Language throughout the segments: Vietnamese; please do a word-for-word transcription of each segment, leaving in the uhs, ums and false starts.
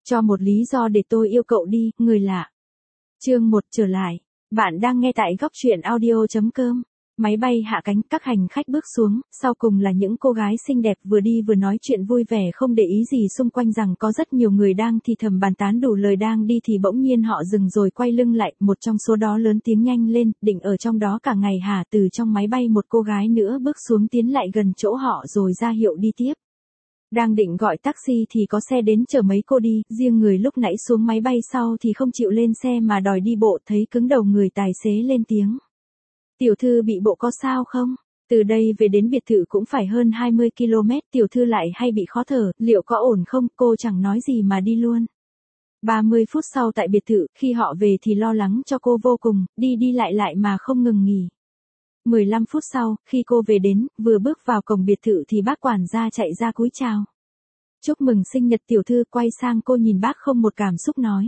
Cho một lý do để tôi yêu cậu đi, người lạ. Chương một trở lại. Bạn đang nghe tại góc truyện audio chấm com. Máy bay hạ cánh, các hành khách bước xuống, sau cùng là những cô gái xinh đẹp vừa đi vừa nói chuyện vui vẻ không để ý gì xung quanh rằng có rất nhiều người đang thì thầm bàn tán đủ lời đang đi thì bỗng nhiên họ dừng rồi quay lưng lại, một trong số đó lớn tiếng nhanh lên, định ở trong đó cả ngày hả? Từ trong máy bay một cô gái nữa bước xuống tiến lại gần chỗ họ rồi ra hiệu đi tiếp. Đang định gọi taxi thì có xe đến chở mấy cô đi, riêng người lúc nãy xuống máy bay sau thì không chịu lên xe mà đòi đi bộ, thấy cứng đầu người tài xế lên tiếng. Tiểu thư bị bộ có sao không? Từ đây về đến biệt thự cũng phải hơn hai mươi ki lô mét, tiểu thư lại hay bị khó thở, liệu có ổn không? Cô chẳng nói gì mà đi luôn. ba mươi phút sau tại biệt thự, khi họ về thì lo lắng cho cô vô cùng, đi đi lại lại mà không ngừng nghỉ. mười lăm phút sau, khi cô về đến, vừa bước vào cổng biệt thự thì bác quản gia chạy ra cúi chào. Chúc mừng sinh nhật tiểu thư, quay sang cô nhìn bác không một cảm xúc nói.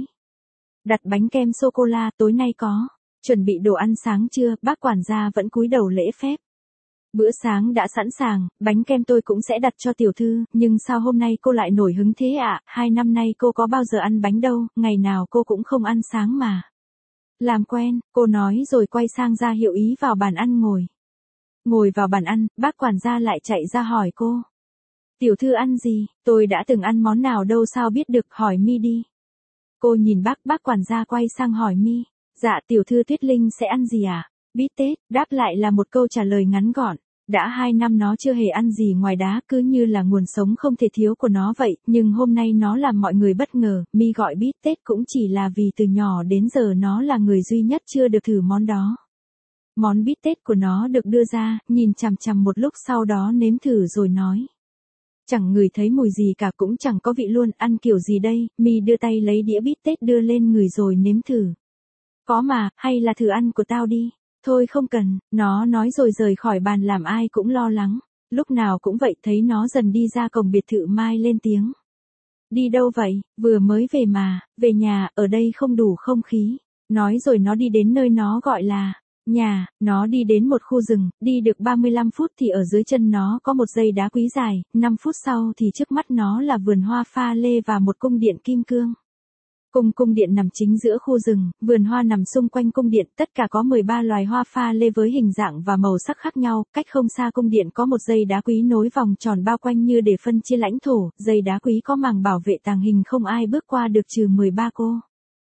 Đặt bánh kem sô-cô-la, tối nay có. Chuẩn bị đồ ăn sáng chưa? Bác quản gia vẫn cúi đầu lễ phép. Bữa sáng đã sẵn sàng, bánh kem tôi cũng sẽ đặt cho tiểu thư, nhưng sao hôm nay cô lại nổi hứng thế ạ? À? Hai năm nay cô có bao giờ ăn bánh đâu, ngày nào cô cũng không ăn sáng mà. Làm quen, cô nói rồi quay sang ra hiệu ý vào bàn ăn ngồi. Ngồi vào bàn ăn, bác quản gia lại chạy ra hỏi cô. Tiểu thư ăn gì? Tôi đã từng ăn món nào đâu sao biết được, hỏi Mi đi. Cô nhìn bác, bác quản gia quay sang hỏi Mi. Dạ tiểu thư Tuyết Linh sẽ ăn gì à? Bít tết, đáp lại là một câu trả lời ngắn gọn. Đã hai năm nó chưa hề ăn gì ngoài đá, cứ như là nguồn sống không thể thiếu của nó vậy, nhưng hôm nay nó làm mọi người bất ngờ. Mi gọi bít tết cũng chỉ là vì từ nhỏ đến giờ nó là người duy nhất chưa được thử món đó. Món bít tết của nó được đưa ra, nhìn chằm chằm một lúc sau đó nếm thử rồi nói. Chẳng ngửi thấy mùi gì cả, cũng chẳng có vị luôn, ăn kiểu gì đây? Mi đưa tay lấy đĩa bít tết đưa lên người rồi nếm thử. Có mà, hay là thử ăn của tao đi. Thôi không cần, nó nói rồi rời khỏi bàn làm ai cũng lo lắng. Lúc nào cũng vậy, thấy nó dần đi ra cổng biệt thự Mai lên tiếng. Đi đâu vậy? Vừa mới về mà, về nhà, ở đây không đủ không khí. Nói rồi nó đi đến nơi nó gọi là nhà, nó đi đến một khu rừng, đi được ba mươi lăm phút thì ở dưới chân nó có một dây đá quý dài, năm phút sau thì trước mắt nó là vườn hoa pha lê và một cung điện kim cương. Cung cung điện nằm chính giữa khu rừng, vườn hoa nằm xung quanh cung điện, tất cả có mười ba loài hoa pha lê với hình dạng và màu sắc khác nhau, cách không xa cung điện có một dây đá quý nối vòng tròn bao quanh như để phân chia lãnh thổ, dây đá quý có màng bảo vệ tàng hình không ai bước qua được trừ mười ba cô.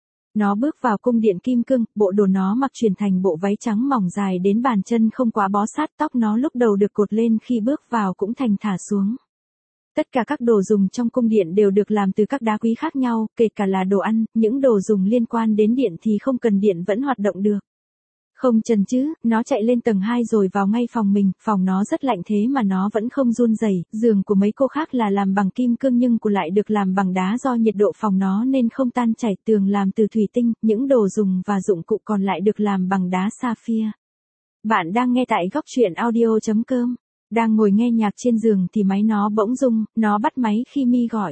Nó bước vào cung điện kim cương, bộ đồ nó mặc chuyển thành bộ váy trắng mỏng dài đến bàn chân không quá bó sát, tóc nó lúc đầu được cột lên khi bước vào cũng thành thả xuống. Tất cả các đồ dùng trong cung điện đều được làm từ các đá quý khác nhau, kể cả là đồ ăn, những đồ dùng liên quan đến điện thì không cần điện vẫn hoạt động được. Không chần chứ, nó chạy lên tầng hai rồi vào ngay phòng mình, phòng nó rất lạnh thế mà nó vẫn không run rẩy. Giường của mấy cô khác là làm bằng kim cương nhưng của lại được làm bằng đá do nhiệt độ phòng nó nên không tan chảy, tường làm từ thủy tinh, những đồ dùng và dụng cụ còn lại được làm bằng đá sapphire. Bạn đang nghe tại góc truyện audio chấm com. Đang ngồi nghe nhạc trên giường thì máy nó bỗng rung, nó bắt máy khi Mi gọi.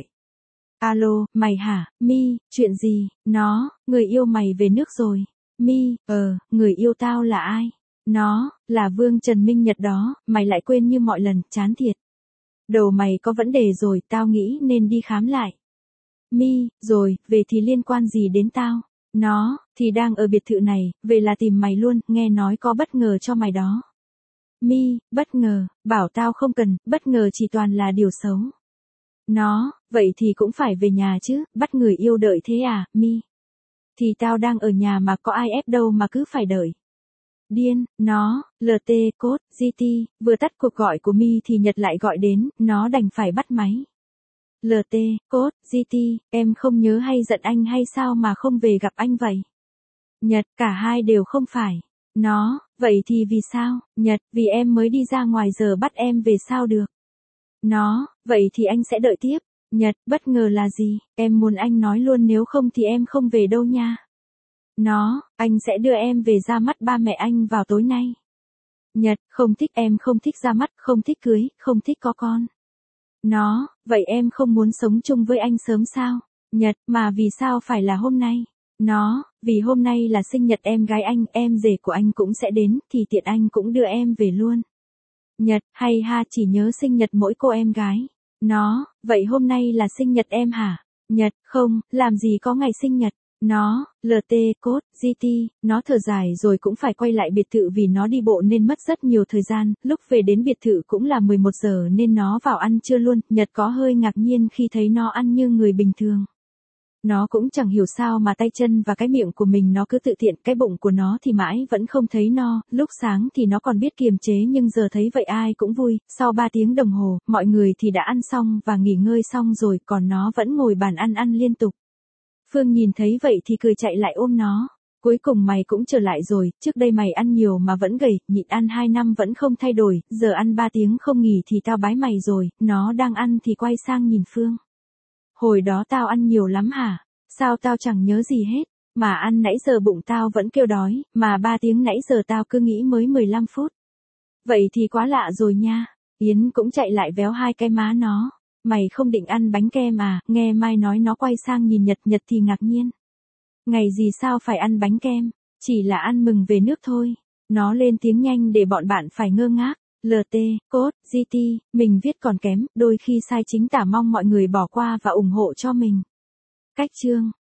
Alo, mày hả? Mi, chuyện gì? Nó, người yêu mày về nước rồi. Mi, ờ, người yêu tao là ai? Nó, là Vương Trần Minh Nhật đó, mày lại quên như mọi lần, chán thiệt. Đầu mày có vấn đề rồi, tao nghĩ nên đi khám lại. Mi, rồi, về thì liên quan gì đến tao? Nó, thì đang ở biệt thự này, về là tìm mày luôn, nghe nói có bất ngờ cho mày đó. Mi, bất ngờ, bảo tao không cần, bất ngờ chỉ toàn là điều xấu. Nó, vậy thì cũng phải về nhà chứ, bắt người yêu đợi thế à, Mi? Thì tao đang ở nhà mà có ai ép đâu mà cứ phải đợi. Điên, nó, lờ tê, code, giê tê, vừa tắt cuộc gọi của Mi thì Nhật lại gọi đến, nó đành phải bắt máy. lờ tê, code, giê tê, em không nhớ hay giận anh hay sao mà không về gặp anh vậy? Nhật, cả hai đều không phải. Nó, vậy thì vì sao? Nhật, vì em mới đi ra ngoài giờ bắt em về sao được? Nó, vậy thì anh sẽ đợi tiếp. Nhật, bất ngờ là gì? Em muốn anh nói luôn nếu không thì em không về đâu nha. Nó, anh sẽ đưa em về ra mắt ba mẹ anh vào tối nay. Nhật, không thích, em không thích ra mắt, không thích cưới, không thích có con. Nó, vậy em không muốn sống chung với anh sớm sao? Nhật, mà vì sao phải là hôm nay? Nó, vì hôm nay là sinh nhật em gái anh, em rể của anh cũng sẽ đến, thì tiện anh cũng đưa em về luôn. Nhật, hay ha, chỉ nhớ sinh nhật mỗi cô em gái. Nó, vậy hôm nay là sinh nhật em hả? Nhật, không, làm gì có ngày sinh nhật. Nó, lờ tê, code, giê tê, nó thở dài rồi cũng phải quay lại biệt thự vì nó đi bộ nên mất rất nhiều thời gian, lúc về đến biệt thự cũng là mười một giờ nên nó vào ăn trưa luôn, Nhật có hơi ngạc nhiên khi thấy nó ăn như người bình thường. Nó cũng chẳng hiểu sao mà tay chân và cái miệng của mình nó cứ tự tiện, cái bụng của nó thì mãi vẫn không thấy no, lúc sáng thì nó còn biết kiềm chế nhưng giờ thấy vậy ai cũng vui, sau ba tiếng đồng hồ, mọi người thì đã ăn xong và nghỉ ngơi xong rồi, còn nó vẫn ngồi bàn ăn ăn liên tục. Phương nhìn thấy vậy thì cười chạy lại ôm nó. Cuối cùng mày cũng trở lại rồi, trước đây mày ăn nhiều mà vẫn gầy, nhịn ăn hai năm vẫn không thay đổi, giờ ăn ba tiếng không nghỉ thì tao bái mày rồi, nó đang ăn thì quay sang nhìn Phương. Hồi đó tao ăn nhiều lắm hả? Sao tao chẳng nhớ gì hết, mà ăn nãy giờ bụng tao vẫn kêu đói, mà ba tiếng nãy giờ tao cứ nghĩ mới mười lăm phút. Vậy thì quá lạ rồi nha. Yến cũng chạy lại véo hai cái má nó. Mày không định ăn bánh kem à? Nghe Mai nói, nó quay sang nhìn Nhật, Nhật thì ngạc nhiên. Ngày gì sao phải ăn bánh kem? Chỉ là ăn mừng về nước thôi. Nó lên tiếng nhanh để bọn bạn phải ngơ ngác. lờ tê, code, giê tê, mình viết còn kém, đôi khi sai chính tả, mong mọi người bỏ qua và ủng hộ cho mình. Cách chương